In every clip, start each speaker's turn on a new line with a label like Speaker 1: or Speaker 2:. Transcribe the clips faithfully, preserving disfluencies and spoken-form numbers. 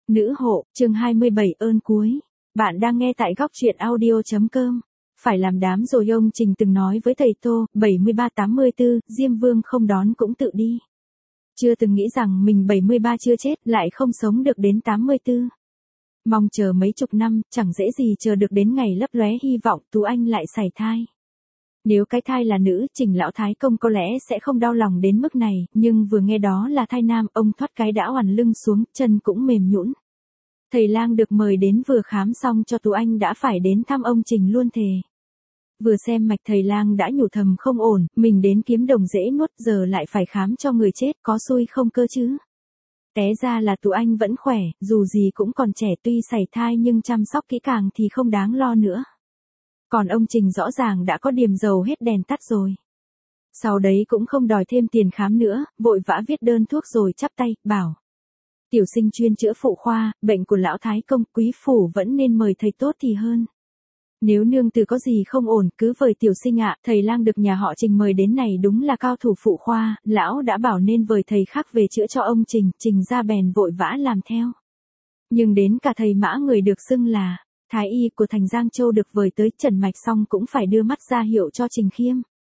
Speaker 1: Nữ hộ, chương hai mươi bảy ơn cuối. Bạn đang nghe tại góc truyện audio.com. Phải làm đám rồi ông Trình từng nói với thầy Tô, bảy mươi ba tám mươi tư, Diêm Vương không đón cũng tự đi. Chưa từng nghĩ rằng mình bảy mươi ba chưa chết, lại không sống được đến tám mươi tư. Mong chờ mấy chục năm, chẳng dễ gì chờ được đến ngày lấp lóe hy vọng Tú Anh lại sảy thai. Nếu cái thai là nữ, Trình lão thái công có lẽ sẽ không đau lòng đến mức này, nhưng vừa nghe đó là thai nam, ông thoát cái đã oằn lưng xuống, chân cũng mềm nhũn. Thầy lang được mời đến vừa khám xong cho Tú Anh đã phải đến thăm ông Trình luôn thề. Vừa xem mạch thầy lang đã nhủ thầm không ổn, mình đến kiếm đồng dễ nuốt giờ lại phải khám cho người chết, có xui không cơ chứ. Té ra là Tú Anh vẫn khỏe, dù gì cũng còn trẻ, tuy sảy thai nhưng chăm sóc kỹ càng thì không đáng lo nữa. Còn ông Trình rõ ràng đã có điểm dầu hết đèn tắt rồi. Sau đấy cũng không đòi thêm tiền khám nữa, vội vã viết đơn thuốc rồi chắp tay, bảo. Tiểu sinh chuyên chữa phụ khoa, bệnh của lão thái công, quý phủ vẫn nên mời thầy tốt thì hơn. Nếu nương tử có gì không ổn, cứ vời tiểu sinh ạ, thầy lang được nhà họ Trình mời đến này đúng là cao thủ phụ khoa, lão đã bảo nên vời thầy khác về chữa cho ông Trình, Trình ra bèn vội vã làm theo. Nhưng đến cả thầy Mã người được xưng là thái y của thành Giang Châu được vời tới trần mạch xong cũng phải đưa mắt ra hiệu cho Trình Khiêm.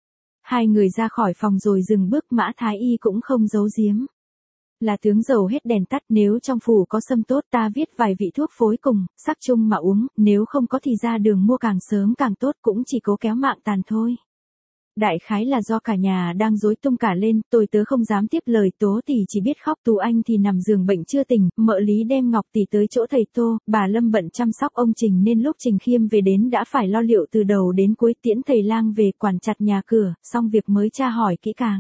Speaker 1: Hai người ra khỏi phòng rồi dừng bước, Mã thái y cũng không giấu giếm. Là tướng dầu hết đèn tắt, nếu trong phủ có sâm tốt ta viết vài vị thuốc phối cùng, sắc chung mà uống, nếu không có thì ra đường mua càng sớm càng tốt, cũng chỉ cố kéo mạng tàn thôi. Đại khái là do cả nhà đang rối tung cả lên, tôi tớ không dám tiếp lời, Tố tỷ chỉ biết khóc, Tú Anh thì nằm giường bệnh chưa tỉnh, mợ Lý đem Ngọc tỷ tới chỗ thầy Tô, bà Lâm bận chăm sóc ông Trình nên lúc Trình Khiêm về đến đã phải lo liệu từ đầu đến cuối, tiễn thầy lang về quản chặt nhà cửa, xong việc mới tra hỏi kỹ càng.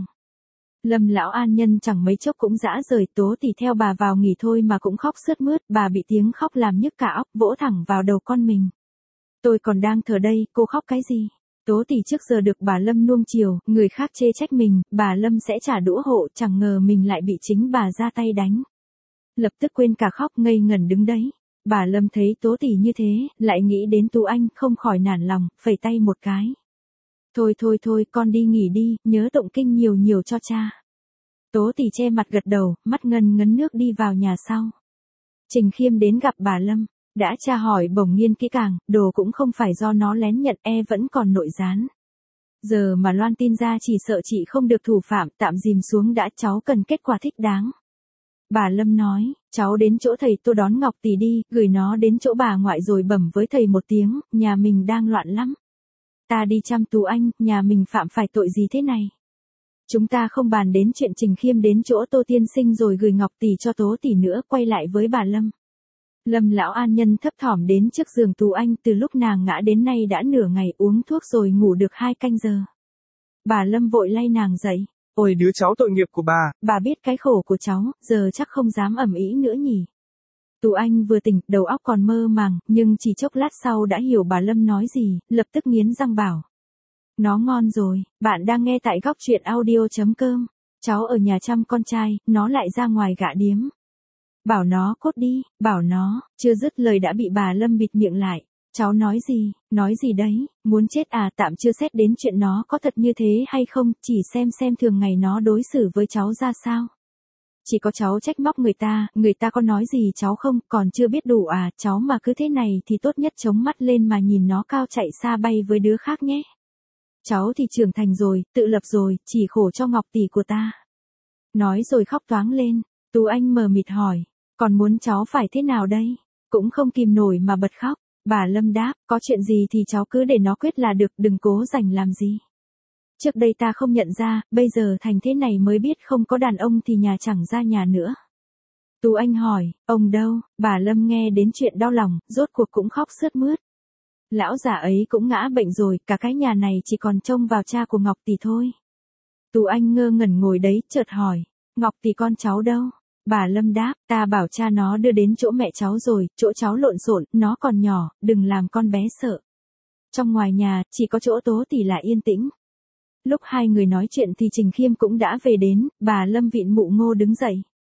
Speaker 1: Lâm lão an nhân chẳng mấy chốc cũng dã rời, Tố tỷ theo bà vào nghỉ thôi mà cũng khóc sướt mướt, bà bị tiếng khóc làm nhức cả óc, vỗ thẳng vào đầu con mình. Tôi còn đang thở đây, cô khóc cái gì? Tố tỷ trước giờ được bà Lâm nuông chiều, người khác chê trách mình, bà Lâm sẽ trả đũa hộ, chẳng ngờ mình lại bị chính bà ra tay đánh. Lập tức quên cả khóc, ngây ngẩn đứng đấy. Bà Lâm thấy Tố tỷ như thế, lại nghĩ đến Tú Anh, không khỏi nản lòng, phẩy tay một cái. Thôi thôi thôi, con đi nghỉ đi, nhớ tụng kinh nhiều nhiều cho cha. Tố tỷ che mặt gật đầu, mắt ngân ngấn nước đi vào nhà sau. Trình Khiêm đến gặp bà Lâm, đã tra hỏi bổng nghiên kỹ càng, đồ cũng không phải do nó lén nhận, e vẫn còn nội gián. Giờ mà loan tin ra chỉ sợ chị không được thủ phạm, tạm dìm xuống đã, cháu cần kết quả thích đáng. Bà Lâm nói, cháu đến chỗ thầy Tô đón Ngọc tỷ đi, gửi nó đến chỗ bà ngoại rồi bẩm với thầy một tiếng, nhà mình đang loạn lắm. Ta đi chăm Tú Anh, nhà mình phạm phải tội gì thế này? Chúng ta không bàn đến chuyện Trình Khiêm đến chỗ Tô tiên sinh rồi gửi Ngọc tỷ cho Tố tỷ nữa, quay lại với bà Lâm. Lâm lão an nhân thấp thỏm đến trước giường Tú Anh, từ lúc nàng ngã đến nay đã nửa ngày, uống thuốc rồi ngủ được hai canh giờ. Bà Lâm vội lay nàng dậy.
Speaker 2: Ôi đứa cháu tội nghiệp của bà.
Speaker 1: Bà biết cái khổ của cháu, giờ chắc không dám ầm ĩ nữa nhỉ. Tú Anh vừa tỉnh, đầu óc còn mơ màng, nhưng chỉ chốc lát sau đã hiểu bà Lâm nói gì, lập tức nghiến răng bảo. Nó ngon rồi, bạn đang nghe tại góc truyện audio.com. Cháu ở nhà chăm con trai, nó lại ra ngoài gạ điếm. Bảo nó cốt đi, bảo nó, chưa dứt lời đã bị bà Lâm bịt miệng lại. Cháu nói gì, nói gì đấy, muốn chết à, tạm chưa xét đến chuyện nó có thật như thế hay không, chỉ xem xem thường ngày nó đối xử với cháu ra sao. Chỉ có cháu trách móc người ta, người ta có nói gì cháu không, còn chưa biết đủ à, cháu mà cứ thế này thì tốt nhất chống mắt lên mà nhìn nó cao chạy xa bay với đứa khác nhé. Cháu thì trưởng thành rồi, tự lập rồi, chỉ khổ cho Ngọc tỷ của ta. Nói rồi khóc toáng lên, Tú Anh mờ mịt hỏi, còn muốn cháu phải thế nào đây? Cũng không kìm nổi mà bật khóc. Bà Lâm đáp, có chuyện gì thì cháu cứ để nó quyết là được, đừng cố giành làm gì. Trước đây ta không nhận ra, bây giờ thành thế này mới biết không có đàn ông thì nhà chẳng ra nhà nữa. Tú Anh hỏi, ông đâu? Bà Lâm nghe đến chuyện đau lòng, rốt cuộc cũng khóc sướt mướt. Lão già ấy cũng ngã bệnh rồi, cả cái nhà này chỉ còn trông vào cha của Ngọc tỷ thôi. Tú Anh ngơ ngẩn ngồi đấy, chợt hỏi, Ngọc tỷ con cháu đâu? Bà Lâm đáp, ta bảo cha nó đưa đến chỗ mẹ cháu rồi, chỗ cháu lộn xộn, nó còn nhỏ, đừng làm con bé sợ. Trong ngoài nhà, chỉ có chỗ Tố tỷ là yên tĩnh. Lúc hai người nói chuyện thì Trình Khiêm cũng đã về đến, bà Lâm vịn mụ Ngô đứng dậy.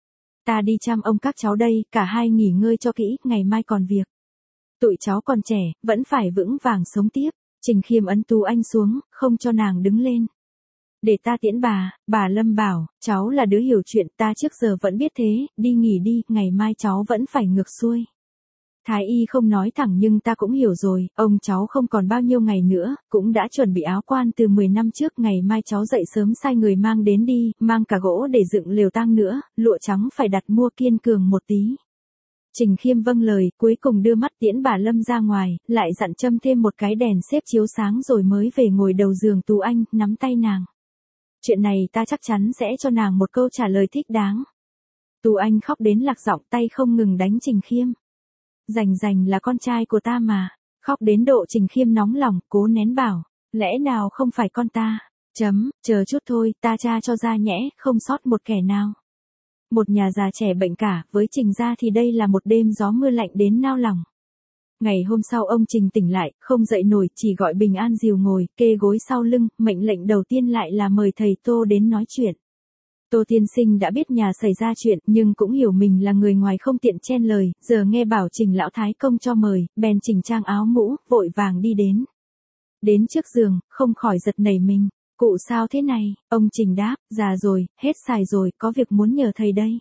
Speaker 1: Ta đi chăm ông các cháu đây, cả hai nghỉ ngơi cho kỹ, ngày mai còn việc. Tụi cháu còn trẻ, vẫn phải vững vàng sống tiếp. Trình Khiêm ấn Tú Anh xuống, không cho nàng đứng lên. Để ta tiễn bà, bà Lâm bảo, cháu là đứa hiểu chuyện, ta trước giờ vẫn biết thế, đi nghỉ đi, ngày mai cháu vẫn phải ngược xuôi. Thái y không nói thẳng nhưng ta cũng hiểu rồi, ông cháu không còn bao nhiêu ngày nữa, cũng đã chuẩn bị áo quan từ mười năm trước, ngày mai cháu dậy sớm sai người mang đến đi, mang cả gỗ để dựng lều tang nữa, lụa trắng phải đặt mua kiên cường một tí. Trình Khiêm vâng lời, cuối cùng đưa mắt tiễn bà Lâm ra ngoài, lại dặn châm thêm một cái đèn xếp chiếu sáng rồi mới về ngồi đầu giường Tú Anh, nắm tay nàng. Chuyện này ta chắc chắn sẽ cho nàng một câu trả lời thích đáng. Tú Anh khóc đến lạc giọng, tay không ngừng đánh Trình Khiêm. Rành rành là con trai của ta mà. Khóc đến độ Trình Khiêm nóng lòng, cố nén bảo. Lẽ nào không phải con ta? Chấm, chờ chút thôi, ta tra cho ra nhẽ, không sót một kẻ nào. Một nhà già trẻ bệnh cả, với Trình gia thì đây là một đêm gió mưa lạnh đến nao lòng. Ngày hôm sau ông Trình tỉnh lại, không dậy nổi, chỉ gọi Bình An dìu ngồi, kê gối sau lưng, mệnh lệnh đầu tiên lại là mời thầy Tô đến nói chuyện. Tô tiên sinh đã biết nhà xảy ra chuyện, nhưng cũng hiểu mình là người ngoài không tiện chen lời, giờ nghe bảo Trình lão thái công cho mời, bèn chỉnh trang áo mũ, vội vàng đi đến. Đến trước giường, không khỏi giật nảy mình, cụ sao thế này, ông Trình đáp, già rồi, hết xài rồi, có việc muốn nhờ thầy đây.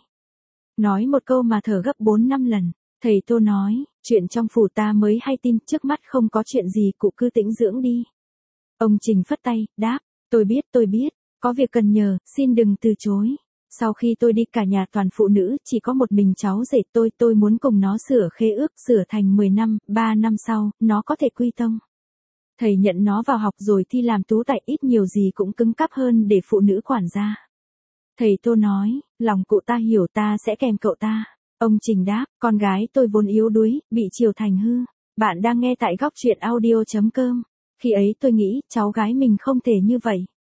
Speaker 1: Nói một câu mà thở gấp bốn năm lần, thầy Tô nói, chuyện trong phủ ta mới hay tin, trước mắt không có chuyện gì, cụ cứ tĩnh dưỡng đi. Ông Trình phất tay, đáp, tôi biết tôi biết. Có việc cần nhờ, xin đừng từ chối. Sau khi tôi đi cả nhà toàn phụ nữ, chỉ có một mình cháu rể tôi, tôi muốn cùng nó sửa khế ước, sửa thành mười năm, ba năm sau, nó có thể quy tông. Thầy nhận nó vào học rồi thi làm tú tài, ít nhiều gì cũng cứng cáp hơn để phụ nữ quản gia. Thầy Tô nói, lòng cụ ta hiểu, ta sẽ kèm cậu ta. Ông Trình đáp, con gái tôi vốn yếu đuối, bị chiều thành hư. Bạn đang nghe tại góc truyện audio chấm com. Khi ấy tôi nghĩ, cháu gái mình không thể như vậy.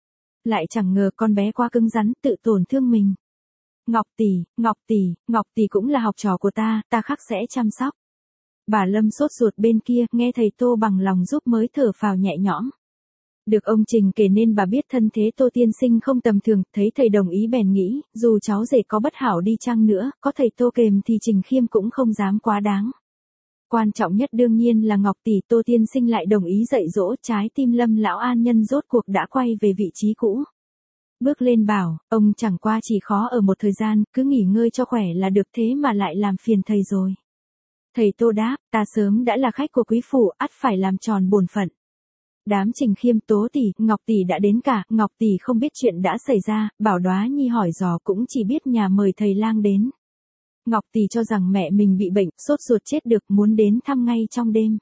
Speaker 1: Lại chẳng ngờ con bé quá cứng rắn, tự tổn thương mình. Ngọc tỷ, Ngọc tỷ, Ngọc tỷ cũng là học trò của ta, ta khắc sẽ chăm sóc. Bà Lâm sốt ruột bên kia, nghe thầy Tô bằng lòng giúp mới thở phào nhẹ nhõm. Được ông Trình kể nên bà biết thân thế Tô tiên sinh không tầm thường, thấy thầy đồng ý bèn nghĩ, dù cháu rể có bất hảo đi chăng nữa, có thầy Tô kèm thì Trình Khiêm cũng không dám quá đáng. Quan trọng nhất đương nhiên là Ngọc tỷ, Tô tiên sinh lại đồng ý dạy dỗ, trái tim Lâm lão an nhân rốt cuộc đã quay về vị trí cũ. Bước lên bảo, ông chẳng qua chỉ khó ở một thời gian, cứ nghỉ ngơi cho khỏe là được, thế mà lại làm phiền thầy rồi. Thầy Tô đáp, ta sớm đã là khách của quý phủ, ắt phải làm tròn bổn phận. Đám Trình Khiêm, Tố tỷ, Ngọc tỷ đã đến cả, Ngọc tỷ không biết chuyện đã xảy ra, bảo Đoá Nhi hỏi dò cũng chỉ biết nhà mời thầy lang đến. Ngọc tỷ cho rằng mẹ mình bị bệnh, sốt ruột chết được, muốn đến thăm ngay trong đêm.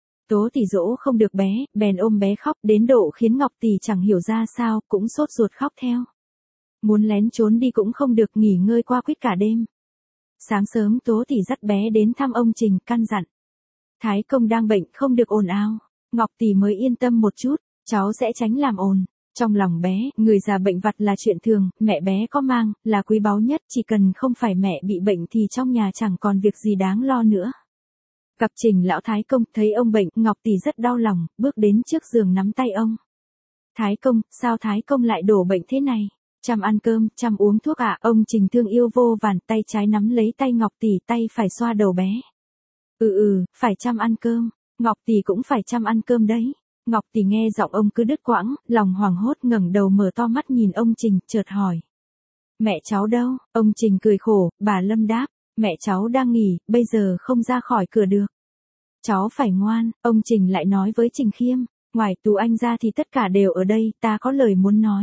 Speaker 1: Tố tỷ dỗ không được bé, bèn ôm bé khóc đến độ khiến Ngọc tỷ chẳng hiểu ra sao, cũng sốt ruột khóc theo. Muốn lén trốn đi cũng không được, nghỉ ngơi qua quýt cả đêm. Sáng sớm Tố tỷ dắt bé đến thăm ông Trình, căn dặn. Thái công đang bệnh, không được ồn ào. Ngọc tỷ mới yên tâm một chút, cháu sẽ tránh làm ồn. Trong lòng bé, người già bệnh vặt là chuyện thường, mẹ bé có mang, là quý báu nhất, chỉ cần không phải mẹ bị bệnh thì trong nhà chẳng còn việc gì đáng lo nữa. Gặp Trình lão thái công, thấy ông bệnh, Ngọc tỷ rất đau lòng, bước đến trước giường nắm tay ông. Thái công, sao thái công lại đổ bệnh thế này? Chăm ăn cơm, chăm uống thuốc ạ, à? Ông Trình thương yêu vô vàn, tay trái nắm lấy tay Ngọc tỷ, tay phải xoa đầu bé. Ừ ừ, phải chăm ăn cơm, Ngọc tỷ cũng phải chăm ăn cơm đấy. Ngọc tỷ nghe giọng ông cứ đứt quãng, lòng hoảng hốt ngẩng đầu mở to mắt nhìn ông Trình, chợt hỏi. Mẹ cháu đâu? Ông Trình cười khổ, bà Lâm đáp, mẹ cháu đang nghỉ, bây giờ không ra khỏi cửa được. Cháu phải ngoan, ông Trình lại nói với Trình Khiêm, ngoài Tú Anh ra thì tất cả đều ở đây, ta có lời muốn nói.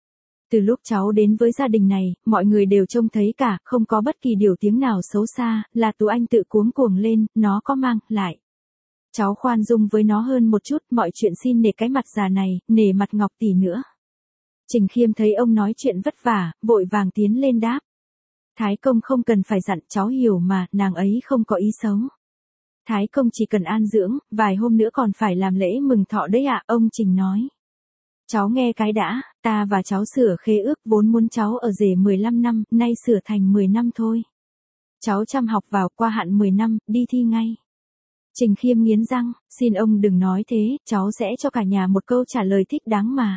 Speaker 1: Từ lúc cháu đến với gia đình này, mọi người đều trông thấy cả, không có bất kỳ điều tiếng nào xấu xa, là Tú Anh tự cuống cuồng lên, nó có mang, lại. Cháu khoan dung với nó hơn một chút, mọi chuyện xin nể cái mặt già này, nể mặt Ngọc tỷ nữa. Trình Khiêm thấy ông nói chuyện vất vả, vội vàng tiến lên đáp. Thái công không cần phải dặn, cháu hiểu mà, nàng ấy không có ý xấu. Thái công chỉ cần an dưỡng, vài hôm nữa còn phải làm lễ mừng thọ đấy ạ, ông Trình nói. Cháu nghe cái đã, ta và cháu sửa khế ước, vốn muốn cháu ở rể mười lăm năm, nay sửa thành mười năm thôi. Cháu chăm học vào, qua hạn mười năm, đi thi ngay. Trình Khiêm nghiến răng, xin ông đừng nói thế, cháu sẽ cho cả nhà một câu trả lời thích đáng mà.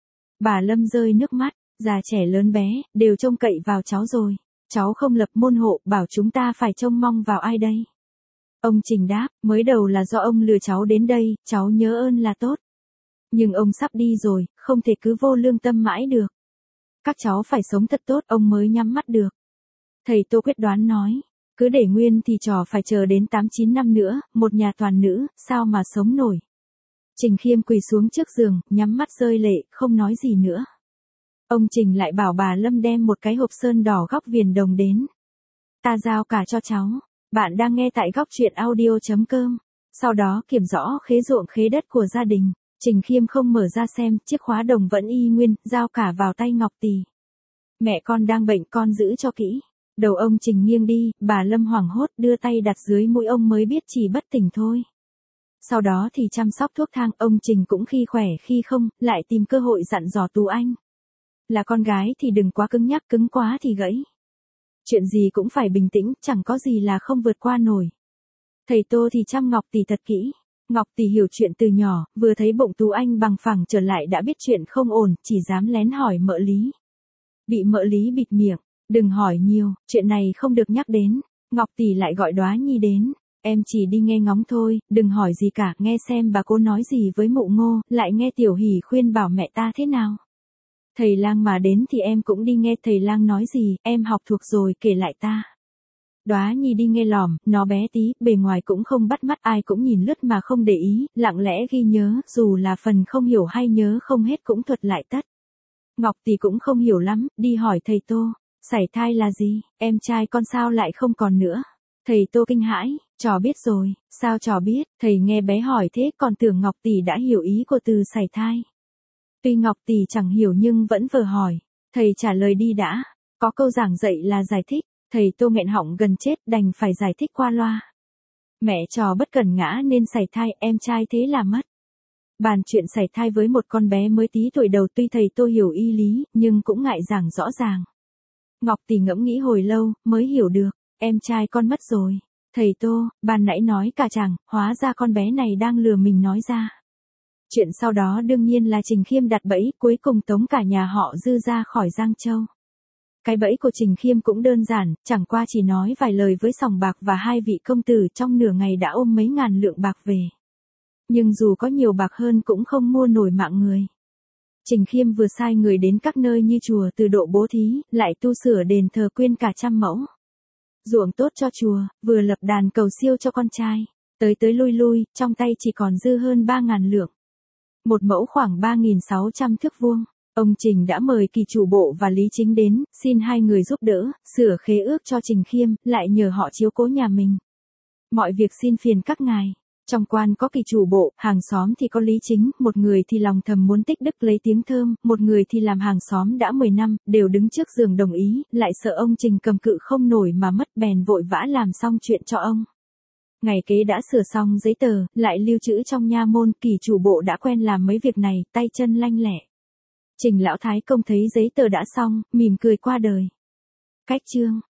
Speaker 1: Bà Lâm rơi nước mắt, già trẻ lớn bé, đều trông cậy vào cháu rồi. Cháu không lập môn hộ, bảo chúng ta phải trông mong vào ai đây? Ông Trình đáp, mới đầu là do ông lừa cháu đến đây, cháu nhớ ơn là tốt. Nhưng ông sắp đi rồi, không thể cứ vô lương tâm mãi được. Các cháu phải sống thật tốt ông mới nhắm mắt được. Thầy Tô quyết đoán nói, cứ để nguyên thì trò phải chờ đến tám chín năm nữa, một nhà toàn nữ, sao mà sống nổi. Trình Khiêm quỳ xuống trước giường, nhắm mắt rơi lệ, không nói gì nữa. Ông Trình lại bảo bà Lâm đem một cái hộp sơn đỏ góc viền đồng đến. Ta giao cả cho cháu. Bạn đang nghe tại góc truyện audio chấm com. Sau đó kiểm rõ khế ruộng khế đất của gia đình. Trình Khiêm không mở ra xem, chiếc khóa đồng vẫn y nguyên, giao cả vào tay Ngọc Tỳ. Mẹ con đang bệnh con giữ cho kỹ. Đầu ông Trình nghiêng đi, bà Lâm hoảng hốt đưa tay đặt dưới mũi ông mới biết chỉ bất tỉnh thôi. Sau đó thì chăm sóc thuốc thang, ông Trình cũng khi khỏe khi không, lại tìm cơ hội dặn dò Tú Anh. Là con gái thì đừng quá cứng nhắc, cứng quá thì gãy. Chuyện gì cũng phải bình tĩnh, chẳng có gì là không vượt qua nổi. Thầy Tô thì chăm Ngọc Tỳ thật kỹ. Ngọc Tỳ hiểu chuyện từ nhỏ, vừa thấy bụng Tú Anh bằng phẳng trở lại đã biết chuyện không ổn, chỉ dám lén hỏi mợ Lý. Bị mợ Lý bịt miệng, đừng hỏi nhiều, chuyện này không được nhắc đến. Ngọc Tỳ lại gọi Đóa Nhi đến. Em chỉ đi nghe ngóng thôi, đừng hỏi gì cả, nghe xem bà cô nói gì với mụ Ngô, lại nghe Tiểu Hỷ khuyên bảo mẹ ta thế nào. Thầy lang mà đến thì em cũng đi nghe thầy lang nói gì, em học thuộc rồi kể lại ta. Đóa Nhi đi nghe lỏm, nó bé tí, bề ngoài cũng không bắt mắt, ai cũng nhìn lướt mà không để ý, lặng lẽ ghi nhớ, dù là phần không hiểu hay nhớ không hết cũng thuật lại tất. Ngọc Tỳ cũng không hiểu lắm, đi hỏi thầy Tô, sảy thai là gì, em trai con sao lại không còn nữa. Thầy Tô kinh hãi, trò biết rồi, sao trò biết, thầy nghe bé hỏi thế còn tưởng Ngọc Tỳ đã hiểu ý của từ sảy thai. Tuy Ngọc Tỳ chẳng hiểu nhưng vẫn vờ hỏi, thầy trả lời đi đã, có câu giảng dạy là giải thích, thầy Tô nghẹn họng gần chết đành phải giải thích qua loa. Mẹ trò bất cẩn ngã nên sảy thai, em trai thế là mất. Bàn chuyện sảy thai với một con bé mới tí tuổi đầu tuy thầy Tô hiểu y lý, nhưng cũng ngại giảng rõ ràng. Ngọc Tỳ ngẫm nghĩ hồi lâu, mới hiểu được, em trai con mất rồi. Thầy Tô, ban nãy nói cả chàng, hóa ra con bé này đang lừa mình nói ra. Chuyện sau đó đương nhiên là Trình Khiêm đặt bẫy, cuối cùng tống cả nhà họ Dư ra khỏi Giang Châu. Cái bẫy của Trình Khiêm cũng đơn giản, chẳng qua chỉ nói vài lời với sòng bạc và hai vị công tử trong nửa ngày đã ôm mấy ngàn lượng bạc về. Nhưng dù có nhiều bạc hơn cũng không mua nổi mạng người. Trình Khiêm vừa sai người đến các nơi như chùa Từ Độ bố thí, lại tu sửa đền thờ quyên cả trăm mẫu ruộng tốt cho chùa, vừa lập đàn cầu siêu cho con trai. Tới tới lui lui, trong tay chỉ còn dư hơn ba ngàn lượng. Một mẫu khoảng ba nghìn sáu trăm thước vuông. Ông Trình đã mời Kỳ Chủ Bộ và Lý Chính đến, xin hai người giúp đỡ, sửa khế ước cho Trình Khiêm, lại nhờ họ chiếu cố nhà mình. Mọi việc xin phiền các ngài. Trong quan có Kỳ Chủ Bộ, hàng xóm thì có Lý Chính, một người thì lòng thầm muốn tích đức lấy tiếng thơm, một người thì làm hàng xóm đã mười năm, đều đứng trước giường đồng ý, lại sợ ông Trình cầm cự không nổi mà mất bèn vội vã làm xong chuyện cho ông. Ngày kế đã sửa xong giấy tờ, lại lưu trữ trong nha môn, Kỳ Chủ Bộ đã quen làm mấy việc này, tay chân lanh lẹ. Trình Lão Thái Công thấy giấy tờ đã xong, mỉm cười qua đời. Cách chương